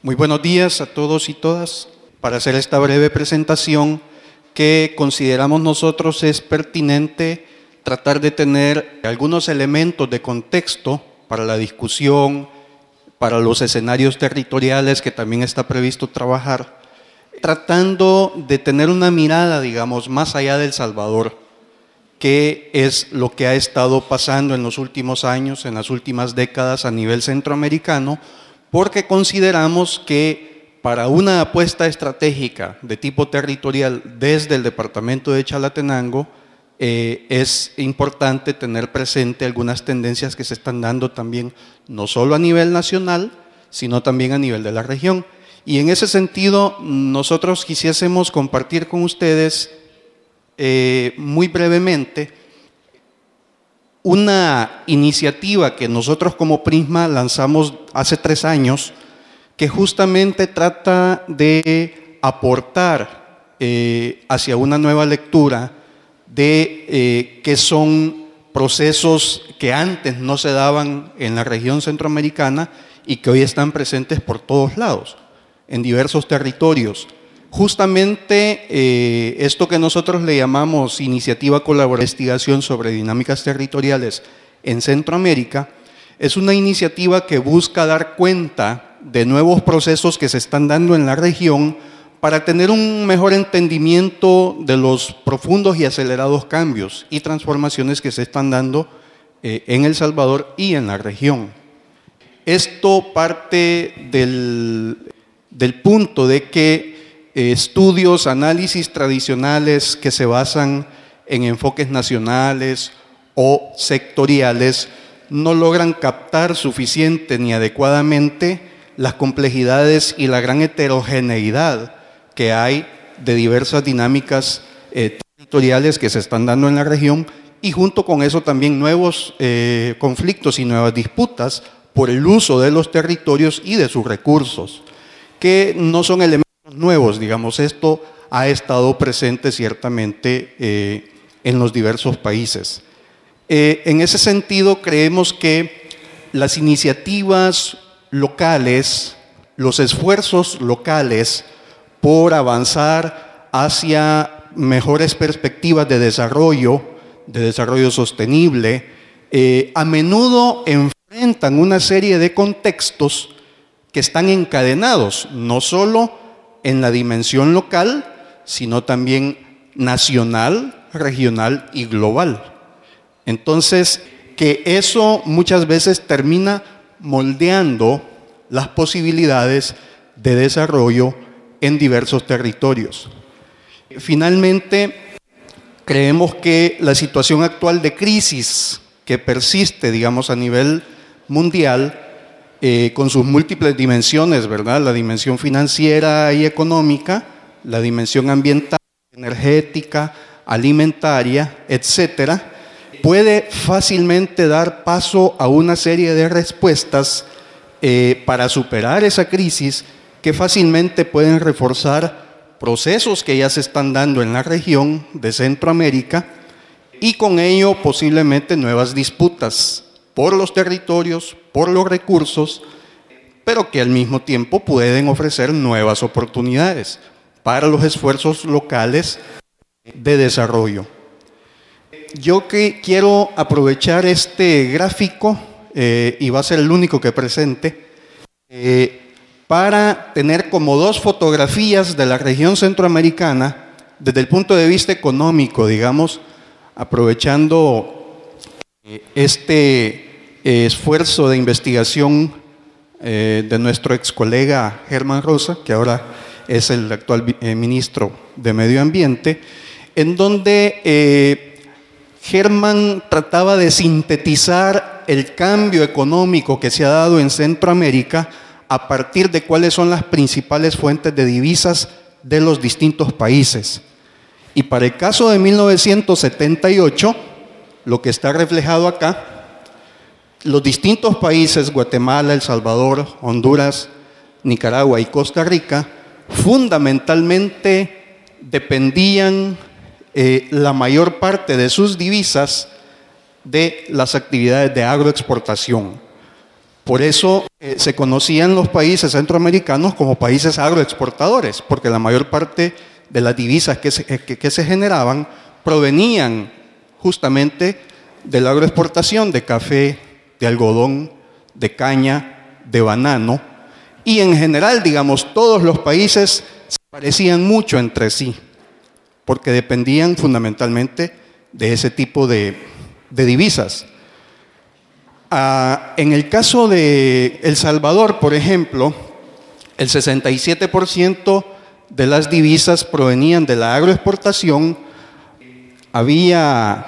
Muy buenos días a todos y todas. Para hacer esta breve presentación que consideramos nosotros es pertinente tratar de tener algunos elementos de contexto para la discusión, para los escenarios territoriales que también está previsto trabajar, tratando de tener una mirada, digamos, más allá del Salvador, que es lo que ha estado pasando en los últimos años, en las últimas décadas a nivel centroamericano, porque consideramos que para una apuesta estratégica de tipo territorial desde el departamento de Chalatenango, es importante tener presente algunas tendencias que se están dando también, no solo a nivel nacional, sino también a nivel de la región. Y en ese sentido, nosotros quisiésemos compartir con ustedes muy brevemente una iniciativa que nosotros como Prisma lanzamos hace 3 años, que justamente trata de aportar hacia una nueva lectura de qué son procesos que antes no se daban en la región centroamericana y que hoy están presentes por todos lados, en diversos territorios. Justamente esto que nosotros le llamamos Iniciativa Colaborativa de Investigación sobre Dinámicas Territoriales en Centroamérica, es una iniciativa que busca dar cuenta de nuevos procesos que se están dando en la región para tener un mejor entendimiento de los profundos y acelerados cambios y transformaciones que se están dando en El Salvador y en la región. Esto parte del punto de que estudios, análisis tradicionales que se basan en enfoques nacionales o sectoriales no logran captar suficiente ni adecuadamente las complejidades y la gran heterogeneidad que hay de diversas dinámicas territoriales que se están dando en la región, y junto con eso también nuevos conflictos y nuevas disputas por el uso de los territorios y de sus recursos, que no son elementos nuevos, digamos. Esto ha estado presente ciertamente en los diversos países. En ese sentido, creemos que las iniciativas locales, los esfuerzos locales por avanzar hacia mejores perspectivas de desarrollo sostenible, a menudo enfrentan una serie de contextos que están encadenados, no solo en la dimensión local, sino también nacional, regional y global. Entonces, que eso muchas veces termina moldeando las posibilidades de desarrollo en diversos territorios. Finalmente, creemos que la situación actual de crisis que persiste, digamos, a nivel mundial, con sus múltiples dimensiones, ¿verdad? La dimensión financiera y económica, la dimensión ambiental, energética, alimentaria, etcétera, puede fácilmente dar paso a una serie de respuestas para superar esa crisis que fácilmente pueden reforzar procesos que ya se están dando en la región de Centroamérica y con ello posiblemente nuevas disputas por los territorios, por los recursos, pero que al mismo tiempo pueden ofrecer nuevas oportunidades para los esfuerzos locales de desarrollo. Yo quiero aprovechar este gráfico, y va a ser el único que presente, para tener como 2 fotografías de la región centroamericana desde el punto de vista económico, digamos, aprovechando este esfuerzo de investigación de nuestro ex colega Germán Rosa, que ahora es el actual ministro de Medio Ambiente, en donde Germán trataba de sintetizar el cambio económico que se ha dado en Centroamérica a partir de cuáles son las principales fuentes de divisas de los distintos países. Y para el caso de 1978, lo que está reflejado acá, los distintos países, Guatemala, El Salvador, Honduras, Nicaragua y Costa Rica, fundamentalmente dependían la mayor parte de sus divisas de las actividades de agroexportación. Por eso se conocían los países centroamericanos como países agroexportadores, porque la mayor parte de las divisas que se generaban provenían justamente de la agroexportación de café, de algodón, de caña, de banano, y en general, digamos, todos los países se parecían mucho entre sí, porque dependían fundamentalmente de ese tipo de divisas. En el caso de El Salvador, por ejemplo, el 67% de las divisas provenían de la agroexportación. Había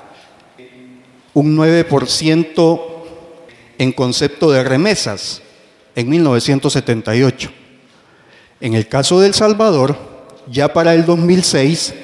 un 9% en concepto de remesas en 1978. En el caso de El Salvador, ya para el 2006,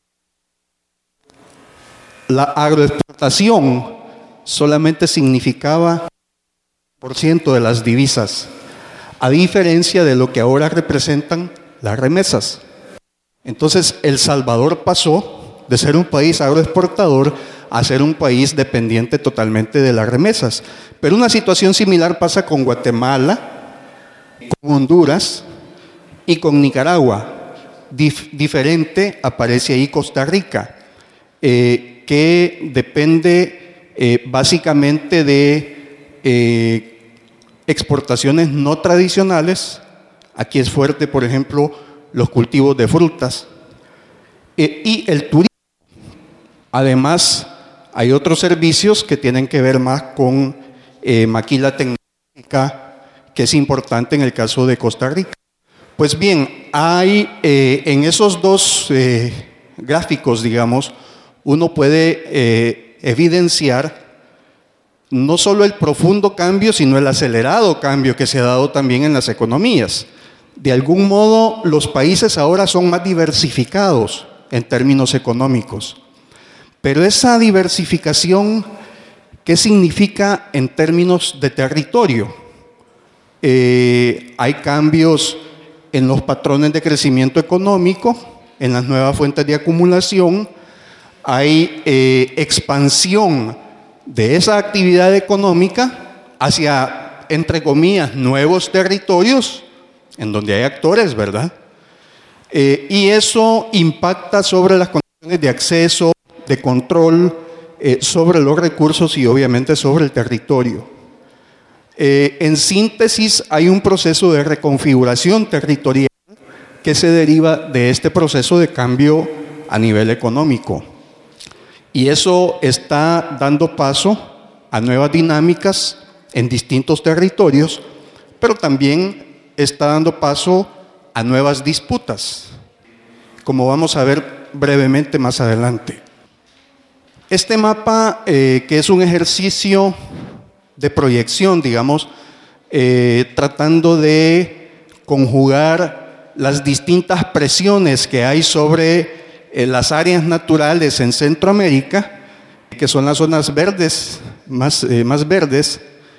la agroexportación solamente significaba 1% de las divisas, a diferencia de lo que ahora representan las remesas. Entonces, El Salvador pasó de ser un país agroexportador a ser un país dependiente totalmente de las remesas. Pero una situación similar pasa con Guatemala, con Honduras y con Nicaragua. Diferente aparece ahí Costa Rica, que depende básicamente de exportaciones no tradicionales. Aquí es fuerte, por ejemplo, los cultivos de frutas y el turismo. Además, hay otros servicios que tienen que ver más con maquila tecnológica, que es importante en el caso de Costa Rica. Pues bien, hay en esos dos gráficos, digamos, uno puede evidenciar no solo el profundo cambio, sino el acelerado cambio que se ha dado también en las economías. De algún modo, los países ahora son más diversificados en términos económicos. Pero esa diversificación, ¿qué significa en términos de territorio? Hay cambios en los patrones de crecimiento económico, en las nuevas fuentes de acumulación, hay expansión de esa actividad económica hacia, entre comillas, nuevos territorios, en donde hay actores, ¿verdad? Y eso impacta sobre las condiciones de acceso, de control, sobre los recursos y obviamente sobre el territorio. En síntesis, hay un proceso de reconfiguración territorial que se deriva de este proceso de cambio a nivel económico. Y eso está dando paso a nuevas dinámicas en distintos territorios, pero también está dando paso a nuevas disputas, como vamos a ver brevemente más adelante. Este mapa, que es un ejercicio de proyección, digamos, tratando de conjugar las distintas presiones que hay sobre las áreas naturales en Centroamérica, que son las zonas verdes, más verdes,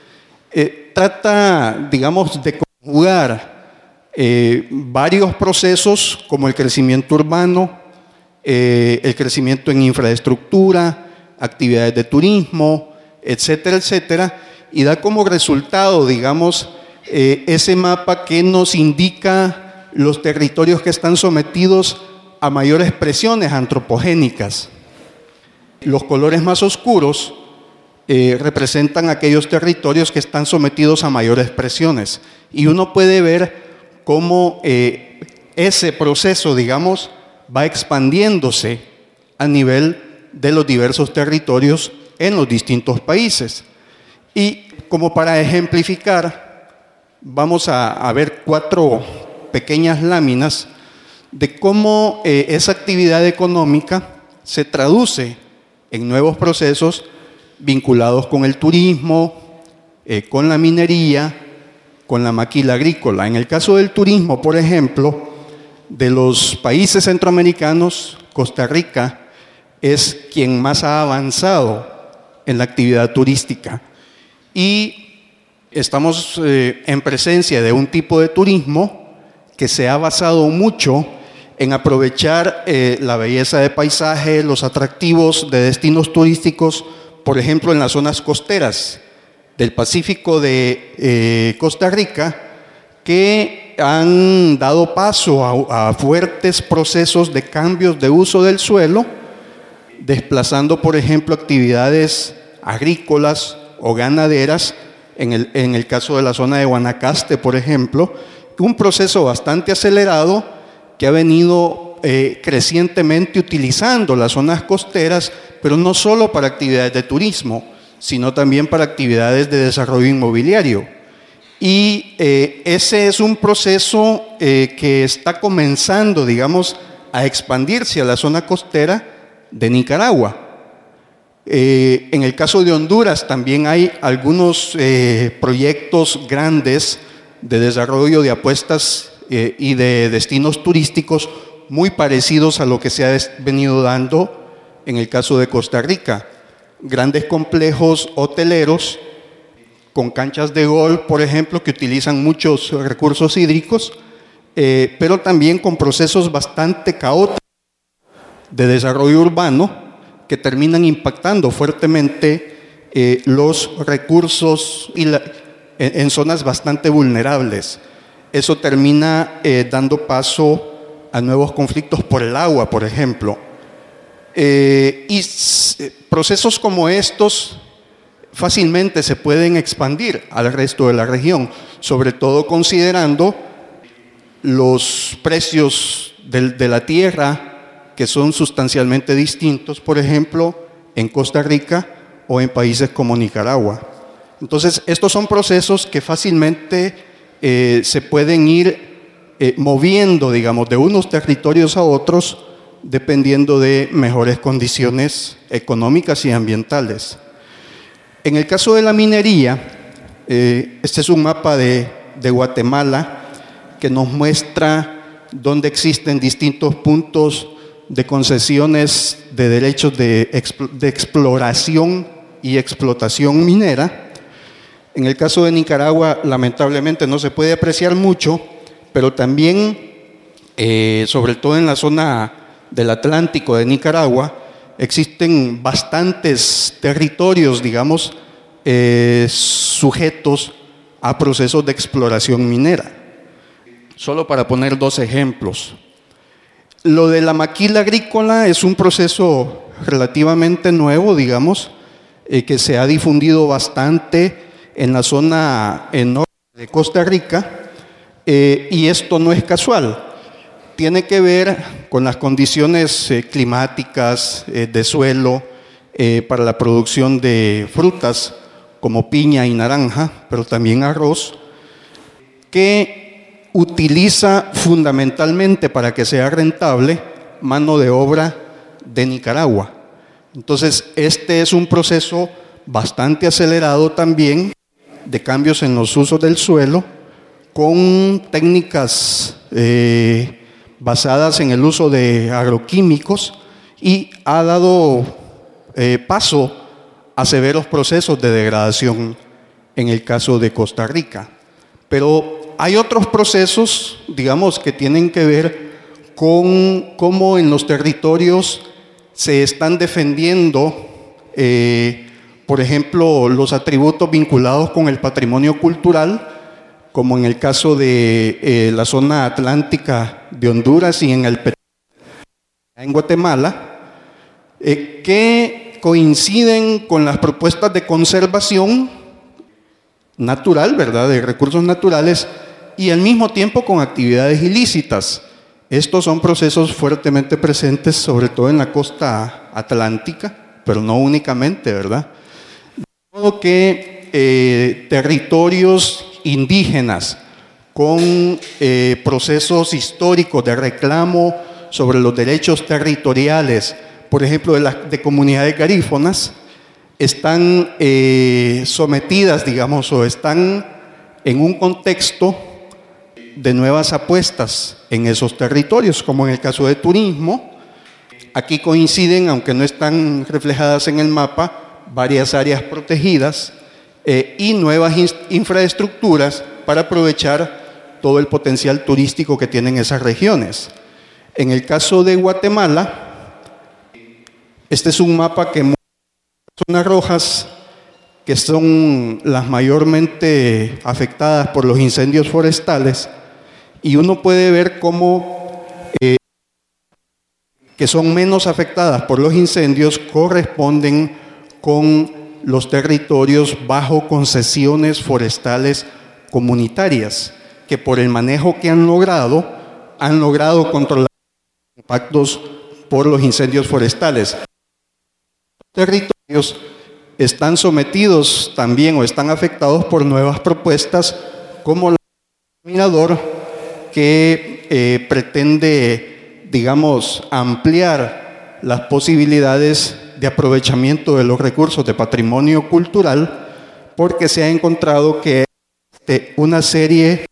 trata, digamos, de conjugar varios procesos como el crecimiento urbano, el crecimiento en infraestructura, actividades de turismo, etcétera, etcétera, y da como resultado, digamos, ese mapa que nos indica los territorios que están sometidos a mayores presiones antropogénicas. Los colores más oscuros representan aquellos territorios que están sometidos a mayores presiones, y uno puede ver cómo ese proceso, digamos, va expandiéndose a nivel de los diversos territorios en los distintos países. Y como para ejemplificar, vamos a ver 4 pequeñas láminas de cómo esa actividad económica se traduce en nuevos procesos vinculados con el turismo, con la minería, con la maquila agrícola. En el caso del turismo, por ejemplo, de los países centroamericanos, Costa Rica es quien más ha avanzado en la actividad turística. Y estamos en presencia de un tipo de turismo que se ha basado mucho en aprovechar la belleza de paisaje, los atractivos de destinos turísticos, por ejemplo, en las zonas costeras del Pacífico de Costa Rica que han dado paso a fuertes procesos de cambios de uso del suelo, desplazando, por ejemplo, actividades agrícolas o ganaderas, en el caso de la zona de Guanacaste, por ejemplo, un proceso bastante acelerado que ha venido crecientemente utilizando las zonas costeras, pero no solo para actividades de turismo, sino también para actividades de desarrollo inmobiliario. Y ese es un proceso que está comenzando, digamos, a expandirse a la zona costera de Nicaragua. En el caso de Honduras también hay algunos proyectos grandes de desarrollo de apuestas y de destinos turísticos muy parecidos a lo que se ha venido dando en el caso de Costa Rica. Grandes complejos hoteleros con canchas de golf, por ejemplo, que utilizan muchos recursos hídricos, pero también con procesos bastante caóticos de desarrollo urbano que terminan impactando fuertemente los recursos en zonas bastante vulnerables. Eso termina dando paso a nuevos conflictos por el agua, por ejemplo. Procesos como estos fácilmente se pueden expandir al resto de la región, sobre todo considerando los precios de la tierra, que son sustancialmente distintos, por ejemplo, en Costa Rica o en países como Nicaragua. Entonces, estos son procesos que fácilmente se pueden ir moviendo, digamos, de unos territorios a otros, dependiendo de mejores condiciones económicas y ambientales. En el caso de la minería, este es un mapa de Guatemala que nos muestra dónde existen distintos puntos de concesiones de derechos de exploración y explotación minera. En el caso de Nicaragua, lamentablemente no se puede apreciar mucho, pero también, sobre todo en la zona del Atlántico de Nicaragua, existen bastantes territorios, digamos, sujetos a procesos de exploración minera. Solo para poner dos ejemplos. Lo de la maquila agrícola es un proceso relativamente nuevo, digamos, que se ha difundido bastante en la zona norte de Costa Rica, y esto no es casual. Tiene que ver con las condiciones climáticas de suelo para la producción de frutas como piña y naranja, pero también arroz, que utiliza fundamentalmente para que sea rentable mano de obra de Nicaragua. Entonces, este es un proceso bastante acelerado también de cambios en los usos del suelo, con técnicas basadas en el uso de agroquímicos, y ha dado paso a severos procesos de degradación en el caso de Costa Rica. Pero hay otros procesos, digamos, que tienen que ver con cómo en los territorios se están defendiendo, por ejemplo, los atributos vinculados con el patrimonio cultural, como en el caso de la zona atlántica de Honduras y en Guatemala, que coinciden con las propuestas de conservación natural, ¿verdad?, de recursos naturales, y al mismo tiempo con actividades ilícitas. Estos son procesos fuertemente presentes, sobre todo en la costa atlántica, pero no únicamente, ¿verdad? De modo que territorios indígenas con procesos históricos de reclamo sobre los derechos territoriales, por ejemplo, de comunidades garífonas, están sometidas, digamos, o están en un contexto de nuevas apuestas en esos territorios, como en el caso de turismo. Aquí coinciden, aunque no están reflejadas en el mapa, varias áreas protegidas y nuevas infraestructuras para aprovechar todo el potencial turístico que tienen esas regiones. En el caso de Guatemala, este es un mapa que muestra zonas rojas que son las mayormente afectadas por los incendios forestales, y uno puede ver cómo que son menos afectadas por los incendios corresponden con los territorios bajo concesiones forestales comunitarias, que por el manejo que han logrado controlar los impactos por los incendios forestales. Los territorios están sometidos también o están afectados por nuevas propuestas como el Exterminador, que pretende, digamos, ampliar las posibilidades de aprovechamiento de los recursos de patrimonio cultural, porque se ha encontrado que una serie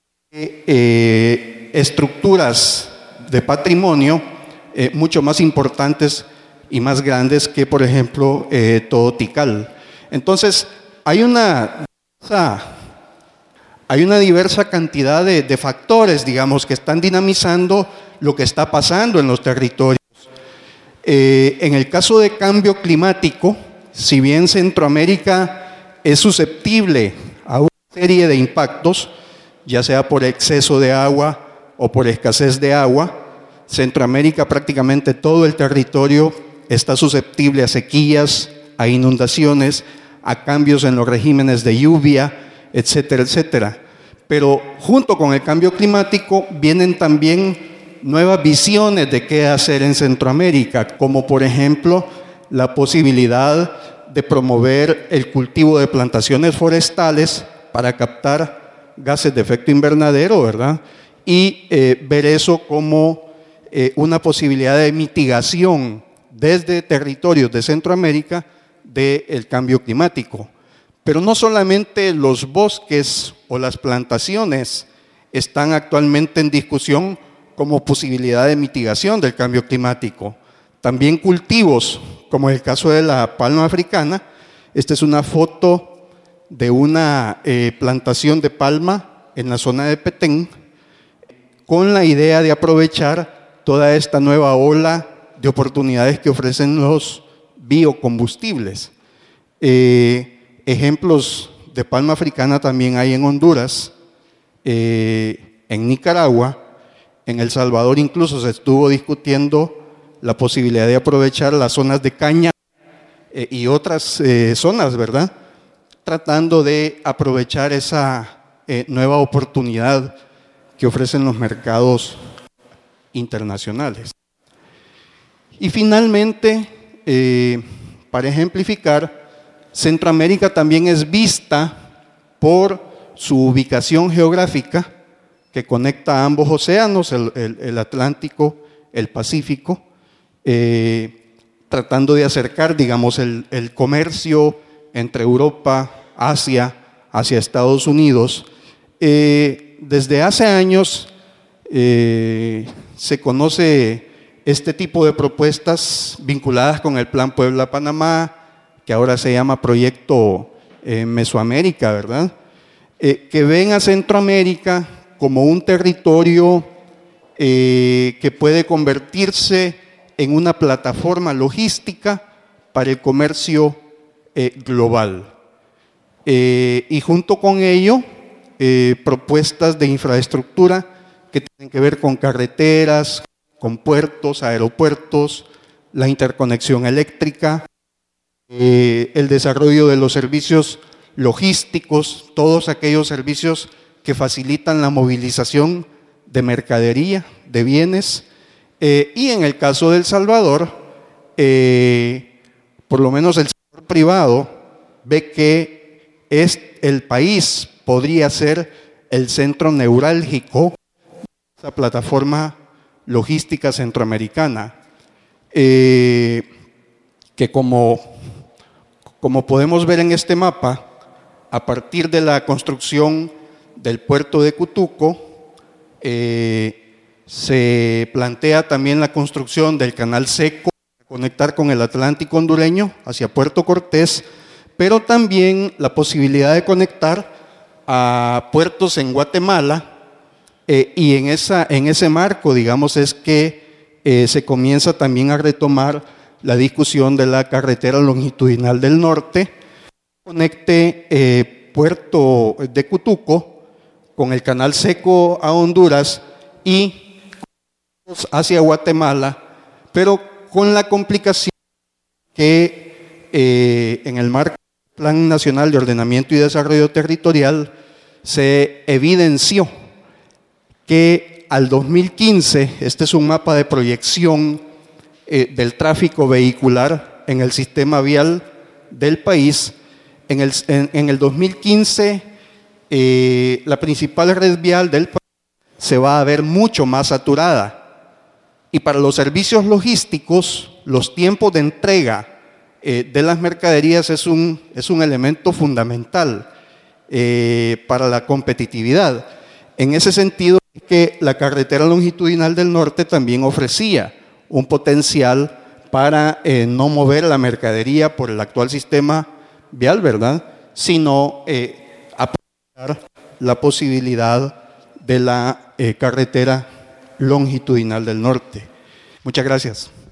de estructuras de patrimonio mucho más importantes y más grandes que, por ejemplo, todo Tikal. Entonces, hay una diversa cantidad de factores, digamos, que están dinamizando lo que está pasando en los territorios. En el caso de cambio climático, si bien Centroamérica es susceptible a una serie de impactos, ya sea por exceso de agua o por escasez de agua, Centroamérica, prácticamente todo el territorio está susceptible a sequías, a inundaciones, a cambios en los regímenes de lluvia, etcétera, etcétera. Pero junto con el cambio climático vienen también nuevas visiones de qué hacer en Centroamérica, como por ejemplo la posibilidad de promover el cultivo de plantaciones forestales para captar gases de efecto invernadero, ¿verdad? Y ver eso como una posibilidad de mitigación desde territorios de Centroamérica del cambio climático. Pero no solamente los bosques o las plantaciones están actualmente en discusión como posibilidad de mitigación del cambio climático. También cultivos, como el caso de la palma africana. Esta es una foto de una plantación de palma en la zona de Petén, con la idea de aprovechar toda esta nueva ola de oportunidades que ofrecen los biocombustibles. Ejemplos de palma africana también hay en Honduras, en Nicaragua, en El Salvador incluso se estuvo discutiendo la posibilidad de aprovechar las zonas de caña y otras zonas, ¿verdad? Tratando de aprovechar esa nueva oportunidad que ofrecen los mercados internacionales. Y finalmente, para ejemplificar, Centroamérica también es vista por su ubicación geográfica que conecta a ambos océanos, el Atlántico, el Pacífico, tratando de acercar, digamos, el comercio entre Europa, Asia, hacia Estados Unidos. Desde hace años se conoce este tipo de propuestas vinculadas con el Plan Puebla-Panamá, que ahora se llama Proyecto Mesoamérica, ¿verdad? Que ven a Centroamérica como un territorio que puede convertirse en una plataforma logística para el comercio global. Y junto con ello, propuestas de infraestructura que tienen que ver con carreteras, con puertos, aeropuertos, la interconexión eléctrica, el desarrollo de los servicios logísticos, todos aquellos servicios que facilitan la movilización de mercadería, de bienes, y en el caso de El Salvador, por lo menos el sector privado ve que el país podría ser el centro neurálgico de esa plataforma logística centroamericana, que como podemos ver en este mapa, a partir de la construcción del puerto de Cutuco, se plantea también la construcción del canal seco para conectar con el Atlántico hondureño hacia Puerto Cortés, pero también la posibilidad de conectar a puertos en Guatemala, y en ese marco, digamos, es que se comienza también a retomar la discusión de la carretera longitudinal del norte, conecte Puerto de Cutuco con el canal seco a Honduras y hacia Guatemala, pero con la complicación que en el marco del Plan Nacional de Ordenamiento y Desarrollo Territorial se evidenció que al 2015, este es un mapa de proyección del tráfico vehicular en el sistema vial del país. En el 2015, la principal red vial del país se va a ver mucho más saturada. Y para los servicios logísticos, los tiempos de entrega de las mercaderías es un elemento fundamental para la competitividad. En ese sentido, que la carretera longitudinal del norte también ofrecía un potencial para no mover la mercadería por el actual sistema vial, ¿verdad? Sino aprovechar la posibilidad de la carretera longitudinal del norte. Muchas gracias.